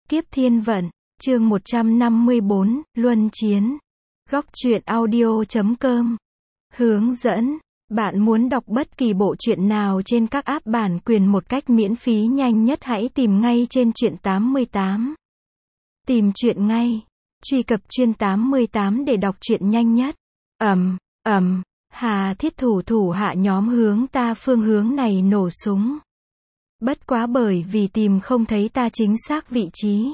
Kiếp Thiên Vận, chương 154, Luân Chiến. Góc truyện audio.com. Hướng dẫn. Bạn muốn đọc bất kỳ bộ truyện nào trên các app bản quyền một cách miễn phí nhanh nhất, hãy tìm ngay trên Truyện 88. Tìm truyện ngay. Truy cập Truyện 88 để đọc truyện nhanh nhất. Hà Thiết thủ hạ nhóm hướng ta phương hướng này nổ súng. Bất quá bởi vì tìm không thấy ta chính xác vị trí.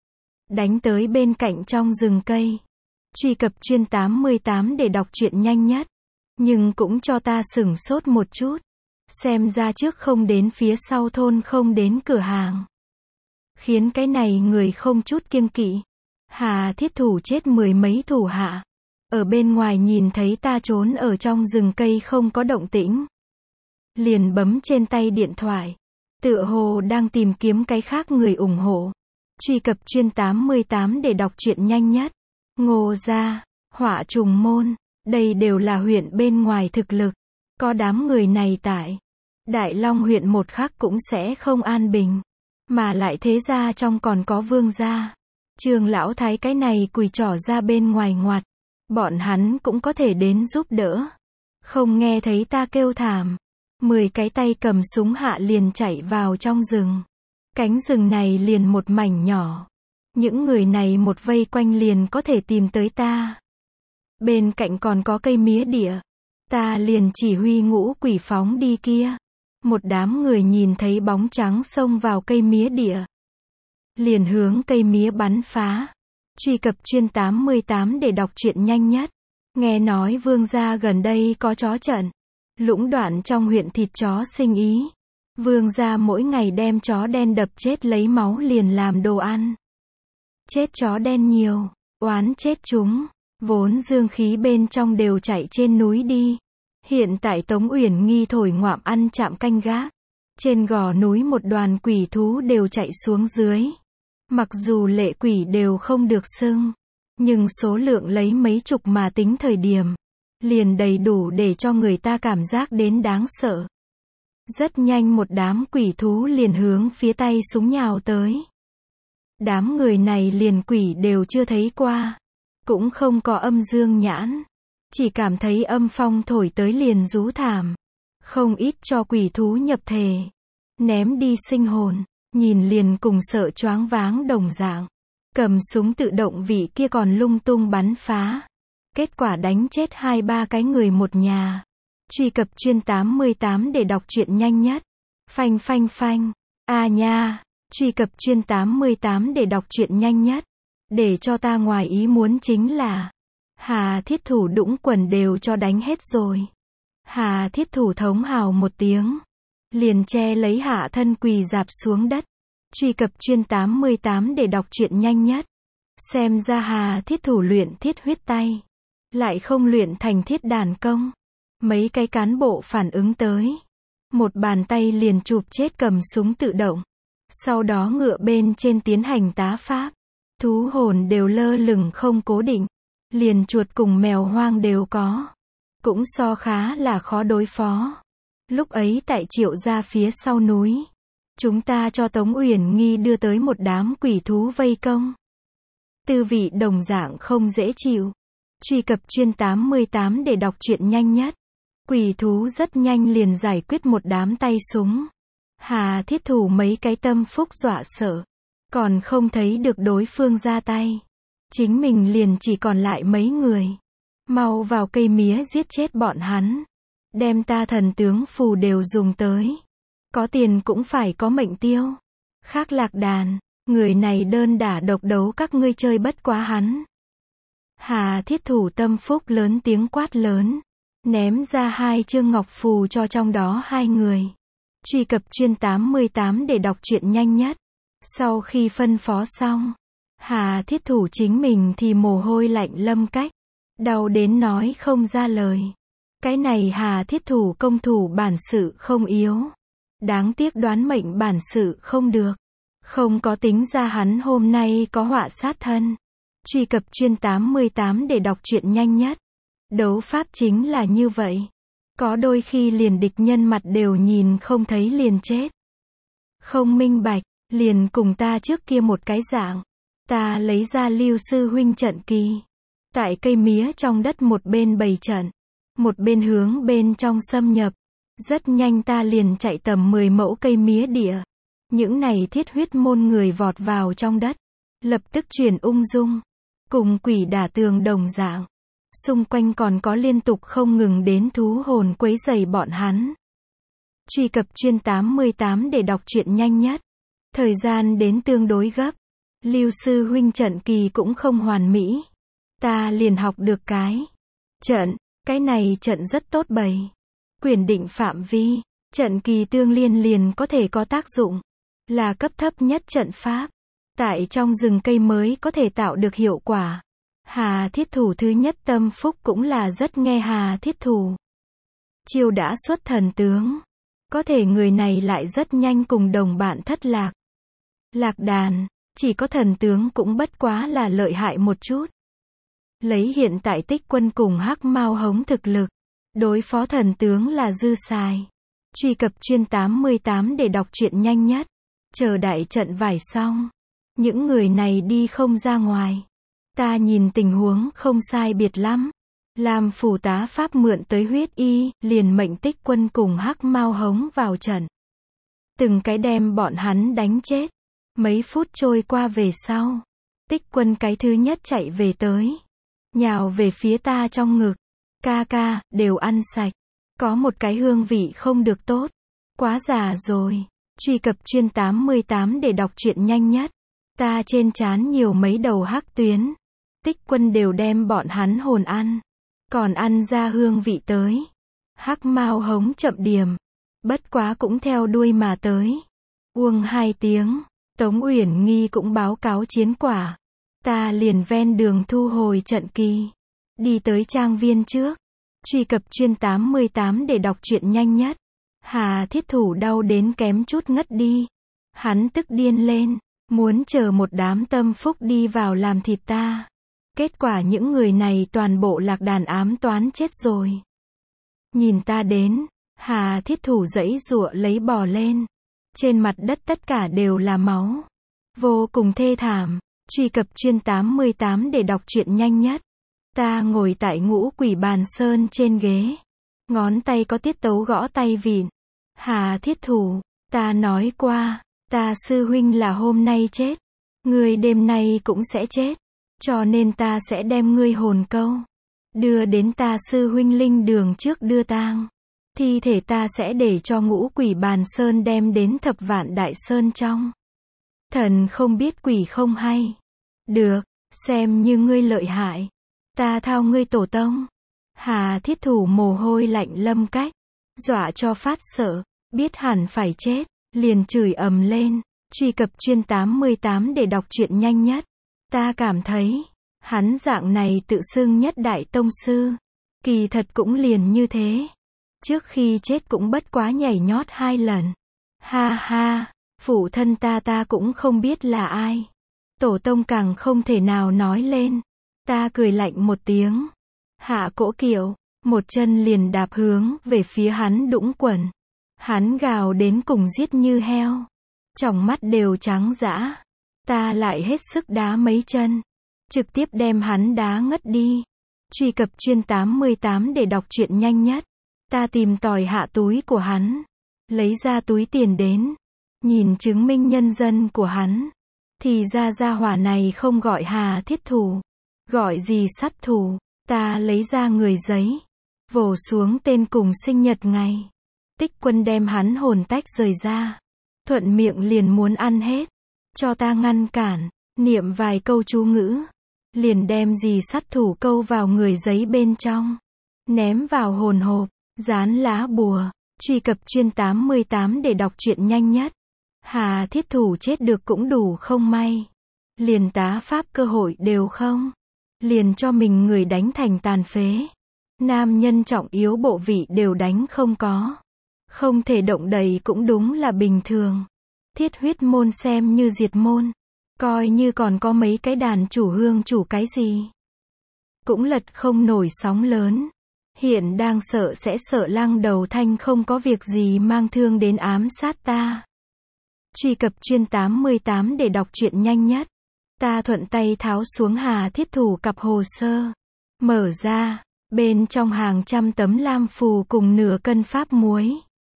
Đánh tới bên cạnh trong rừng cây. Truy cập Truyện 88 để đọc truyện nhanh nhất. Nhưng cũng cho ta sửng sốt một chút. Xem ra trước không đến phía sau thôn, không đến cửa hàng. Khiến cái này người không chút kiêng kỵ. Hà Thiết thủ chết mười mấy thủ hạ. Ở bên ngoài nhìn thấy ta trốn ở trong rừng cây không có động tĩnh. Liền bấm trên tay điện thoại. Tựa hồ đang tìm kiếm cái khác người ủng hộ. Truy cập Truyện 88 để đọc truyện nhanh nhất. Ngô gia, Họa Trùng Môn, đây đều là huyện bên ngoài thực lực. Có đám người này tại Đại Long huyện một khắc cũng sẽ không an bình. Mà lại thế gia trong còn có Vương gia. Trương lão thái cái này quỳ trỏ ra bên ngoài ngoặt. Bọn hắn cũng có thể đến giúp đỡ. Không nghe thấy ta kêu thảm. 10 cái tay cầm súng hạ liền chạy vào trong rừng. Cánh rừng này liền một mảnh nhỏ. Những người này một vây quanh liền có thể tìm tới ta. Bên cạnh còn có cây mía địa. Ta liền chỉ huy ngũ quỷ phóng đi kia. Một đám người nhìn thấy bóng trắng xông vào cây mía địa. Liền hướng cây mía bắn phá. Truy cập Truyện 88 để đọc truyện nhanh nhất. Nghe nói Vương gia gần đây có chó trận. Lũng đoạn trong huyện thịt chó sinh ý. Vương gia mỗi ngày đem chó đen đập chết lấy máu liền làm đồ ăn. Chết chó đen nhiều, oán chết chúng. Vốn dương khí bên trong đều chạy trên núi đi. Hiện tại Tống Uyển Nghi thổi ngoạm ăn chạm canh gác. Trên gò núi một đoàn quỷ thú đều chạy xuống dưới. Mặc dù lệ quỷ đều không được xưng. Nhưng số lượng lấy mấy chục mà tính thời điểm. Liền đầy đủ để cho người ta cảm giác đến đáng sợ. Rất nhanh một đám quỷ thú liền hướng phía tay súng nhào tới. Đám người này liền quỷ đều chưa thấy qua. Cũng không có âm dương nhãn. Chỉ cảm thấy âm phong thổi tới liền rú thảm. Không ít cho quỷ thú nhập thể. Ném đi sinh hồn. Nhìn liền cùng sợ choáng váng đồng dạng. Cầm súng tự động vị kia còn lung tung bắn phá. Kết quả đánh chết 2-3 cái người một nhà. Truy cập Truyện 88 để đọc truyện nhanh nhất. Phanh. Nha. Truy cập Truyện 88 để đọc truyện nhanh nhất. Để cho ta ngoài ý muốn chính là Hà Thiết thủ đũng quần đều cho đánh hết rồi. Hà Thiết thủ thống hào một tiếng. Liền che lấy hạ thân quỳ dạp xuống đất. Truy cập Truyện 88 để đọc truyện nhanh nhất. Xem ra Hà Thiết thủ luyện thiết huyết tay. Lại không luyện thành thiết đàn công. Mấy cái cán bộ phản ứng tới. Một bàn tay liền chụp chết cầm súng tự động. Sau đó ngựa bên trên tiến hành tá pháp. Thú hồn đều lơ lửng không cố định. Liền chuột cùng mèo hoang đều có. Cũng so khá là khó đối phó. Lúc ấy tại Triệu gia phía sau núi. Chúng ta cho Tống Uyển Nghi đưa tới một đám quỷ thú vây công. Tư vị đồng dạng không dễ chịu. Truy cập Truyện 88 để đọc truyện nhanh nhất. Quỷ thú rất nhanh liền giải quyết một đám tay súng. Hà Thiết thủ mấy cái tâm phúc dọa sợ. Còn không thấy được đối phương ra tay. Chính mình liền chỉ còn lại mấy người. Mau vào cây mía giết chết bọn hắn. Đem ta thần tướng phù đều dùng tới. Có tiền cũng phải có mệnh tiêu. Khác lạc đàn. Người này đơn đả độc đấu các ngươi chơi bất quá hắn. Hà Thiết thủ tâm phúc lớn tiếng quát lớn. Ném ra 2 chương ngọc phù cho trong đó 2 người. Truy cập Truyện 88 để đọc truyện nhanh nhất. Sau khi phân phó xong. Hà Thiết thủ chính mình thì mồ hôi lạnh lâm cách. Đau đến nói không ra lời. Cái này Hà Thiết thủ công thủ bản sự không yếu. Đáng tiếc đoán mệnh bản sự không được. Không có tính ra hắn hôm nay có họa sát thân. Truy cập Truyện 88 để đọc truyện nhanh nhất. Đấu pháp chính là như vậy. Có đôi khi liền địch nhân mặt đều nhìn không thấy liền chết. Không minh bạch, Liền cùng ta trước kia một cái dạng. Ta lấy ra Lưu sư huynh trận kỳ. Tại cây mía trong đất một bên bày trận, một bên hướng bên trong xâm nhập. Rất nhanh ta liền chạy tầm 10 mẫu cây mía địa. Những này thiết huyết môn người vọt vào trong đất. Lập tức chuyển ung dung. Cùng quỷ đả tường đồng dạng. Xung quanh còn có liên tục không ngừng đến thú hồn quấy rầy bọn hắn. Truy cập chuyên 88 để đọc truyện nhanh nhất. Thời gian đến tương đối gấp. Lưu sư huynh trận kỳ cũng không hoàn mỹ. Ta liền học được cái trận. Cái này trận rất tốt bày. Quyền định phạm vi. Trận kỳ tương liên liền có thể có tác dụng. Là cấp thấp nhất trận pháp. Tại trong rừng cây mới có thể tạo được hiệu quả. Hà thiết thủ thứ nhất tâm phúc cũng là rất nghe Hà thiết thủ. Chiêu đã xuất thần tướng. Có thể người này lại rất nhanh cùng đồng bạn thất lạc. Lạc đàn, chỉ có thần tướng cũng bất quá là lợi hại một chút. Lấy hiện tại Tích Quân cùng Hắc Mao Hống thực lực. Đối phó thần tướng là dư xài. Truy cập chuyên 88 để đọc truyện nhanh nhất. Chờ đại trận vải xong. Những người này đi không ra ngoài. Ta nhìn tình huống không sai biệt lắm. Làm phủ tá pháp mượn tới huyết y, liền mệnh Tích Quân cùng Hắc Mao Hống vào trận. Từng cái đem bọn hắn đánh chết. Mấy phút trôi qua về sau. Tích Quân cái thứ nhất chạy về tới. Nhào về phía ta trong ngực. Ca ca, đều ăn sạch. Có một cái hương vị không được tốt. Quá già rồi. Truy cập chuyên 88 để đọc truyện nhanh nhất. Ta trên trán nhiều mấy đầu hắc tuyến. Tích Quân đều đem bọn hắn hồn ăn. Còn ăn ra hương vị tới. Hắc Mao Hống chậm điểm. Bất quá cũng theo đuôi mà tới. Uông 2 tiếng. Tống Uyển Nghi cũng báo cáo chiến quả. Ta liền ven đường thu hồi trận kỳ. Đi tới trang viên trước. Truy cập chuyên 88 để đọc truyện nhanh nhất. Hà thiết thủ đau đến kém chút ngất đi. Hắn tức điên lên. Muốn chờ một đám tâm phúc đi vào làm thịt ta. Kết quả những người này toàn bộ lạc đàn ám toán chết rồi. Nhìn ta đến. Hà thiết thủ giãy giụa lấy bò lên. Trên mặt đất tất cả đều là máu. Vô cùng thê thảm. Truy cập chuyên 88 để đọc truyện nhanh nhất. Ta ngồi tại Ngũ Quỷ Bàn Sơn trên ghế. Ngón tay có tiết tấu gõ tay vịn. Hà thiết thủ, ta nói qua, ta sư huynh là hôm nay chết. Ngươi đêm nay cũng sẽ chết. Cho nên ta sẽ đem ngươi hồn câu. Đưa đến ta sư huynh linh đường trước đưa tang. Thi thể ta sẽ để cho Ngũ Quỷ Bàn Sơn đem đến Thập Vạn Đại Sơn trong. Thần không biết quỷ không hay. Được, xem như ngươi lợi hại. Ta thao ngươi tổ tông. Hà thiết thủ mồ hôi lạnh lâm cách. Dọa cho phát sợ. Biết hẳn phải chết. Liền chửi ầm lên. Truy cập chuyên 88 để đọc truyện nhanh nhất. Ta cảm thấy. Hắn dạng này tự xưng nhất đại tông sư. Kỳ thật cũng liền như thế. Trước khi chết cũng bất quá nhảy nhót 2 lần. Ha ha. Phụ thân ta cũng không biết là ai. Tổ tông càng không thể nào nói lên. Ta cười lạnh một tiếng. Hạ Cỗ Kiệu. Một chân liền đạp hướng về phía hắn đũng quần. Hắn gào đến cùng giết như heo. Tròng mắt đều trắng dã. Ta lại hết sức đá mấy chân. Trực tiếp đem hắn đá ngất đi. Truy cập chuyên 88 để đọc truyện nhanh nhất. Ta tìm tòi hạ túi của hắn. Lấy ra túi tiền đến. Nhìn chứng minh nhân dân của hắn. Thì ra gia hỏa này không gọi Hà thiết thủ. Gọi gì sát thủ. Ta lấy ra người giấy. Vồ xuống tên cùng sinh nhật ngày. Tích Quân đem hắn hồn tách rời ra. Thuận miệng liền muốn ăn hết. Cho ta ngăn cản. Niệm vài câu chú ngữ. Liền đem gì sát thủ câu vào người giấy bên trong. Ném vào hồn hộp. Dán lá bùa. Truy cập chuyên 88 để đọc truyện nhanh nhất. Hà thiết thủ chết được cũng đủ không may. Liền tá pháp cơ hội đều không. Liền cho mình người đánh thành tàn phế. Nam nhân trọng yếu bộ vị đều đánh không có. Không thể động đậy cũng đúng là bình thường. Thiết huyết môn xem như diệt môn. Coi như còn có mấy cái đàn chủ hương chủ cái gì. Cũng lật không nổi sóng lớn. Hiện đang sợ sẽ sợ Lăng Đầu Thanh không có việc gì mang thương đến ám sát ta. Truy cập chuyên 88 để đọc truyện nhanh nhất. Ta thuận tay tháo xuống Hà Thiết Thủ cặp hồ sơ. Mở ra, bên trong hàng trăm tấm lam phù cùng nửa cân pháp muối.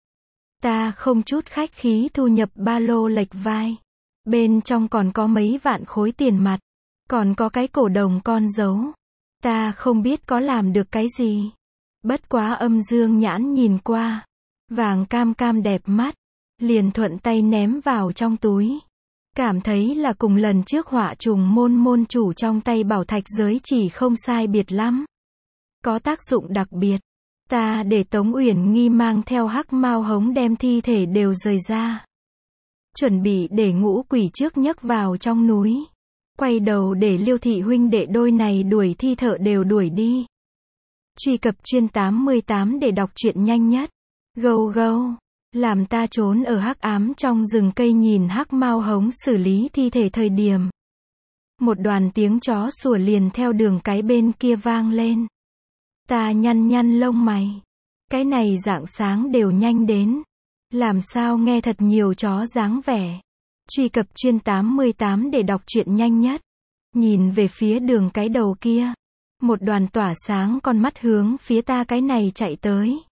Ta không chút khách khí thu nhập ba lô lệch vai. Bên trong còn có mấy vạn khối tiền mặt. Còn có cái cổ đồng con dấu. Ta không biết có làm được cái gì. Bất quá Âm Dương Nhãn nhìn qua. Vàng cam cam đẹp mắt. Liền thuận tay ném vào trong túi. Cảm thấy là cùng lần trước họa trùng môn chủ trong tay bảo thạch giới chỉ không sai biệt lắm. Có tác dụng đặc biệt. Ta để Tống Uyển Nghi mang theo hắc mao hống đem thi thể đều rời ra. Chuẩn bị để Ngũ Quỷ trước nhấc vào trong núi. Quay đầu để Liêu thị huynh đệ đôi này đuổi thi thợ đều đuổi đi. Truy cập chuyên 88 để đọc truyện nhanh nhất. Gâu gâu. Làm ta trốn ở hắc ám trong rừng cây nhìn hắc mao hống xử lý thi thể thời điểm. Một đoàn tiếng chó sủa liền theo đường cái bên kia vang lên. Ta nhăn lông mày. Cái này rạng sáng đều nhanh đến. Làm sao nghe thật nhiều chó dáng vẻ. Truy cập chuyên 88 để đọc truyện nhanh nhất. Nhìn về phía đường cái đầu kia. Một đoàn tỏa sáng con mắt hướng phía ta cái này chạy tới.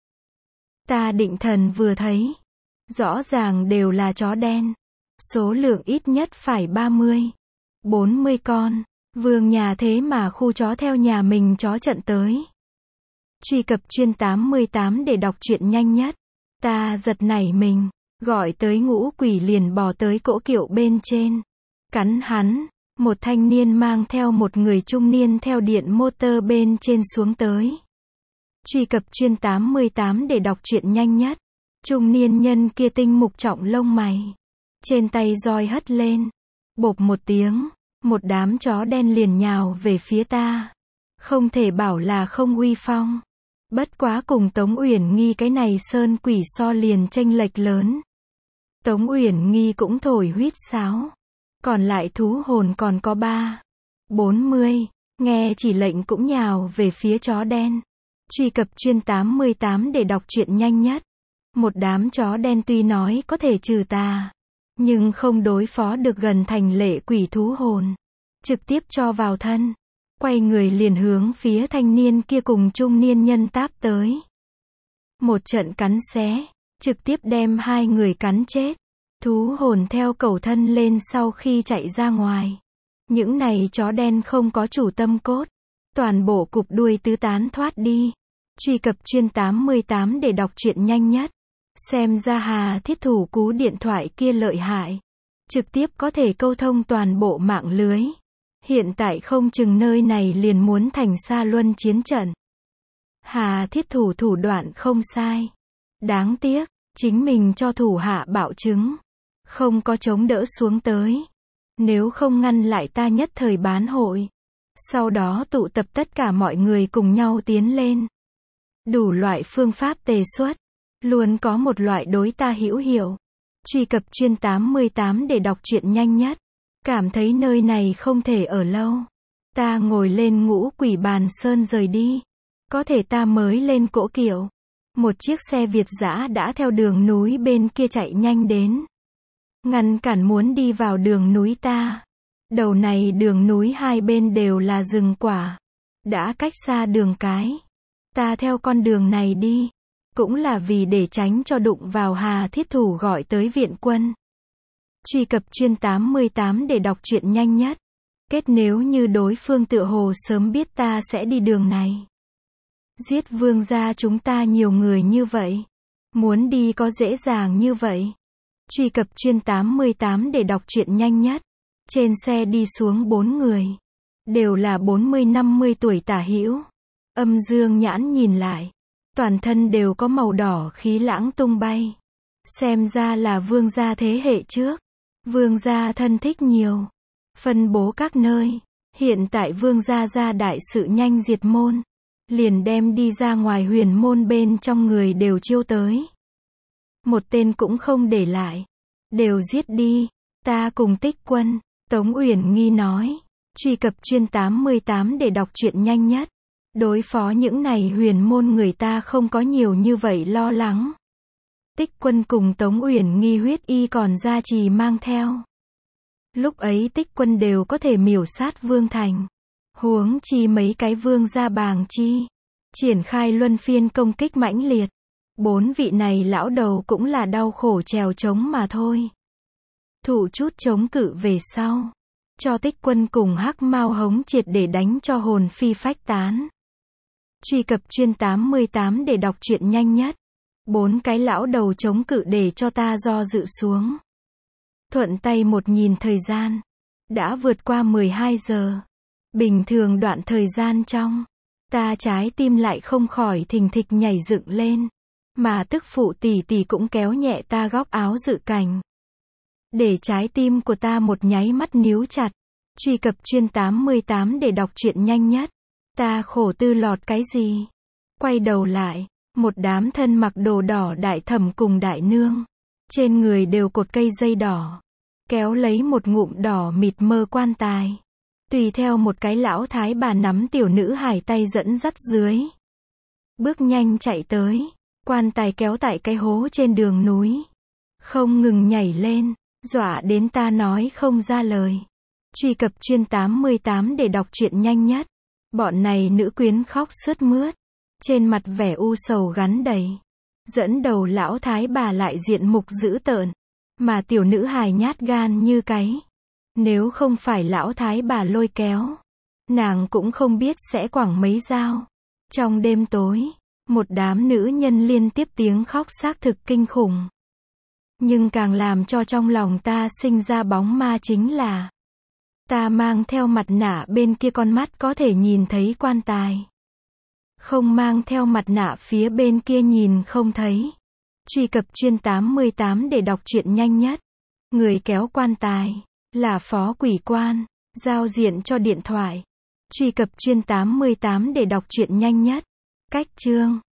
Ta định thần vừa thấy. Rõ ràng đều là chó đen. Số lượng ít nhất phải 30, 40 con. Vương nhà thế mà khu chó theo nhà mình chó trận tới. Truy cập chuyên 88 để đọc truyện nhanh nhất. Ta giật nảy mình. Gọi tới Ngũ Quỷ liền bò tới cỗ kiệu bên trên. Cắn hắn. Một thanh niên mang theo một người trung niên theo điện motor bên trên xuống tới. Truy cập chuyên 88 để đọc truyện nhanh nhất. Trung niên nhân kia tinh mục trọng lông mày. Trên tay roi hất lên. Bộp một tiếng. Một đám chó đen liền nhào về phía ta. Không thể bảo là không uy phong. Bất quá cùng Tống Uyển Nghi cái này sơn quỷ so liền chênh lệch lớn. Tống Uyển Nghi cũng thổi huýt sáo. Còn lại thú hồn còn có 40. Nghe chỉ lệnh cũng nhào về phía chó đen. Truy cập chuyên 88 để đọc truyện nhanh nhất. Một đám chó đen tuy nói có thể trừ tà, nhưng không đối phó được gần thành lệ quỷ thú hồn. Trực tiếp cho vào thân. Quay người liền hướng phía thanh niên kia cùng trung niên nhân táp tới. Một trận cắn xé, trực tiếp đem hai người cắn chết. Thú hồn theo cầu thân lên sau khi chạy ra ngoài. Những này chó đen không có chủ tâm cốt. Toàn bộ cục đuôi tứ tán thoát đi. Truy cập chuyên 88 để đọc truyện nhanh nhất. Xem ra Hà Thiết Thủ cú điện thoại kia lợi hại. Trực tiếp có thể câu thông toàn bộ mạng lưới. Hiện tại không chừng nơi này liền muốn thành Sa Luân chiến trận. Hà Thiết Thủ thủ đoạn không sai. Đáng tiếc, chính mình cho thủ hạ bạo chứng. Không có chống đỡ xuống tới. Nếu không ngăn lại ta nhất thời bán hội. Sau đó tụ tập tất cả mọi người cùng nhau tiến lên. Đủ loại phương pháp tề xuất. Luôn có một loại đối ta hữu hiệu. Truy cập chuyên 88 để đọc truyện nhanh nhất. Cảm thấy nơi này không thể ở lâu. Ta ngồi lên Ngũ Quỷ bàn sơn rời đi. Có thể ta mới lên cỗ kiệu. Một chiếc xe Việt dã đã theo đường núi bên kia chạy nhanh đến. Ngăn cản muốn đi vào đường núi ta. Đầu này đường núi hai bên đều là rừng quả. Đã cách xa đường cái. Ta theo con đường này đi. Cũng là vì để tránh cho đụng vào Hà Thiết Thủ gọi tới viện quân. Truy cập chuyên 88 để đọc truyện nhanh nhất. Kết nếu như đối phương tựa hồ sớm biết ta sẽ đi đường này. Giết vương gia chúng ta nhiều người như vậy. Muốn đi có dễ dàng như vậy. Truy cập chuyên 88 để đọc truyện nhanh nhất. Trên xe đi xuống 4 người. Đều là 40-50 tuổi tả hữu. Âm Dương Nhãn nhìn lại. Toàn thân đều có màu đỏ khí lãng tung bay. Xem ra là vương gia thế hệ trước. Vương gia thân thích nhiều. Phân bố các nơi. Hiện tại vương gia ra đại sự nhanh diệt môn. Liền đem đi ra ngoài huyền môn bên trong người đều chiêu tới. Một tên cũng không để lại. Đều giết đi. Ta cùng Tích Quân. Tống Uyển Nghi nói. Truy cập chuyên 88 để đọc truyện nhanh nhất. Đối phó những này huyền môn người ta không có nhiều như vậy lo lắng. Tích Quân cùng Tống Uyển Nghi huyết y còn gia trì mang theo. Lúc ấy Tích Quân đều có thể miểu sát Vương Thành. Huống chi mấy cái vương gia bàng chi. Triển khai luân phiên công kích mãnh liệt. 4 vị này lão đầu cũng là đau khổ trèo trống mà thôi. Thủ chút chống cự về sau. Cho Tích Quân cùng Hắc Mao Hống triệt để đánh cho hồn phi phách tán. Truy cập chuyên 88 để đọc truyện nhanh nhất. 4 cái lão đầu chống cự để cho ta do dự xuống. Thuận tay một nhìn thời gian. Đã vượt qua 12 giờ. Bình thường đoạn thời gian trong. Ta trái tim lại không khỏi thình thịch nhảy dựng lên. Mà tức phụ tỷ tỷ cũng kéo nhẹ ta góc áo dự cảnh. Để trái tim của ta một nháy mắt níu chặt. Truy cập chuyên 88 để đọc truyện nhanh nhất. Ta khổ tư lọt cái gì? Quay đầu lại. Một đám thân mặc đồ đỏ đại thẩm cùng đại nương. Trên người đều cột cây dây đỏ. Kéo lấy một ngụm đỏ mịt mơ quan tài. Tùy theo một cái lão thái bà nắm tiểu nữ hài tay dẫn dắt dưới. Bước nhanh chạy tới. Quan tài kéo tại cái hố trên đường núi. Không ngừng nhảy lên. Dọa đến ta nói không ra lời. Truy cập chuyên 88 để đọc truyện nhanh nhất. Bọn này nữ quyến khóc sướt mướt. Trên mặt vẻ u sầu gắn đầy. Dẫn đầu lão thái bà lại diện mục dữ tợn. Mà tiểu nữ hài nhát gan như cái. Nếu không phải lão thái bà lôi kéo. Nàng cũng không biết sẽ quẳng mấy dao. Trong đêm tối. Một đám nữ nhân liên tiếp tiếng khóc xác thực kinh khủng. Nhưng càng làm cho trong lòng ta sinh ra bóng ma chính là. Ta mang theo mặt nạ bên kia con mắt có thể nhìn thấy quan tài. Không mang theo mặt nạ phía bên kia nhìn không thấy. Truy cập chuyên 88 để đọc truyện nhanh nhất. Người kéo quan tài. Là phó quỷ quan. Giao diện cho điện thoại. Truy cập chuyên 88 để đọc truyện nhanh nhất. Cách chương.